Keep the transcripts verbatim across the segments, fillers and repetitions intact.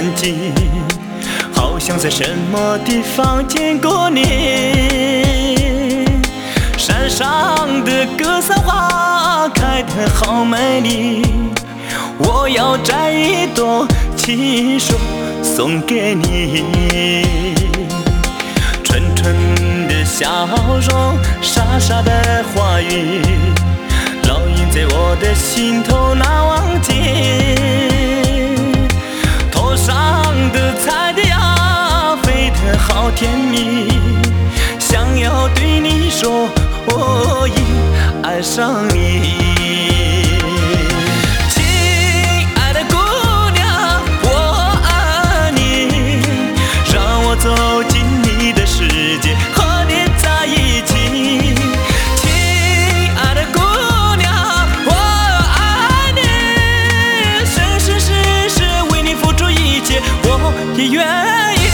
睛，好像在什么地方见过你。山上的格桑花开得好美丽，我要摘一朵亲手送给你。纯纯的笑容，傻傻的话语，烙印在我的心头难忘记。头上的彩蝶呀，飞得好甜蜜，想要对你说，我已爱上你。亲爱的姑娘，我爱你，让我走进你的世界，和你在一起。亲爱的姑娘，我爱你，生生世世为你付出一切，我也愿意。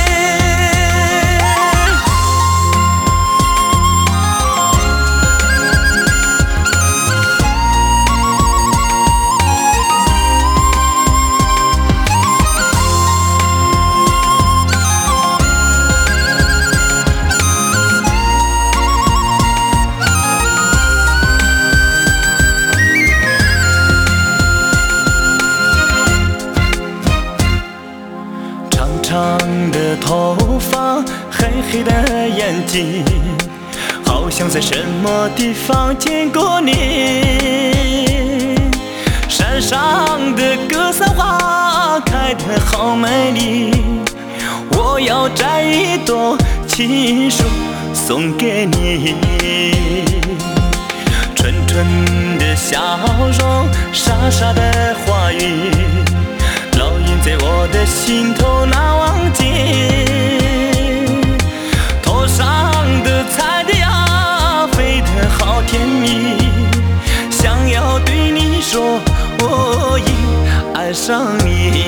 长的头发，黑黑的眼睛，好像在什么地方见过你。山上的格桑花开得好美丽，我要摘一朵亲手送给你。纯纯的笑容，傻傻的话语，烙印在我的心头难忘记。头上的彩蝶呀，飞得好甜蜜，想要对你说，我已爱上你。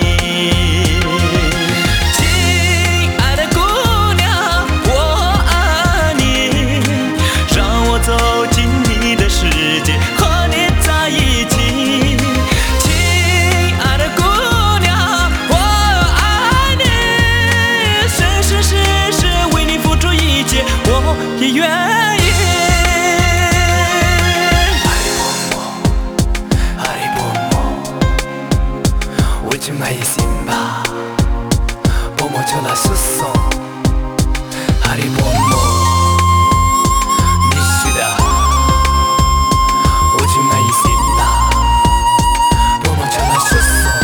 亲爱的姑娘，我爱你，让我走进你的世界，和你在一起。亲爱的姑娘，我爱你，生生世世为你付出一切，我也愿意。 Simba, pomo chola suso, hari pomo, nishida, ujimai simba, pomo chola suso。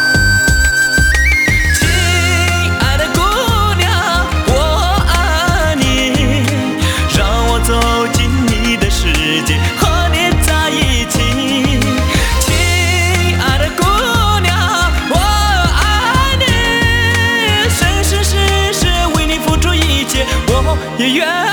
亲爱的姑娘，我爱你，让我走进你的世界，和你在一起。亲爱的姑娘，我也愿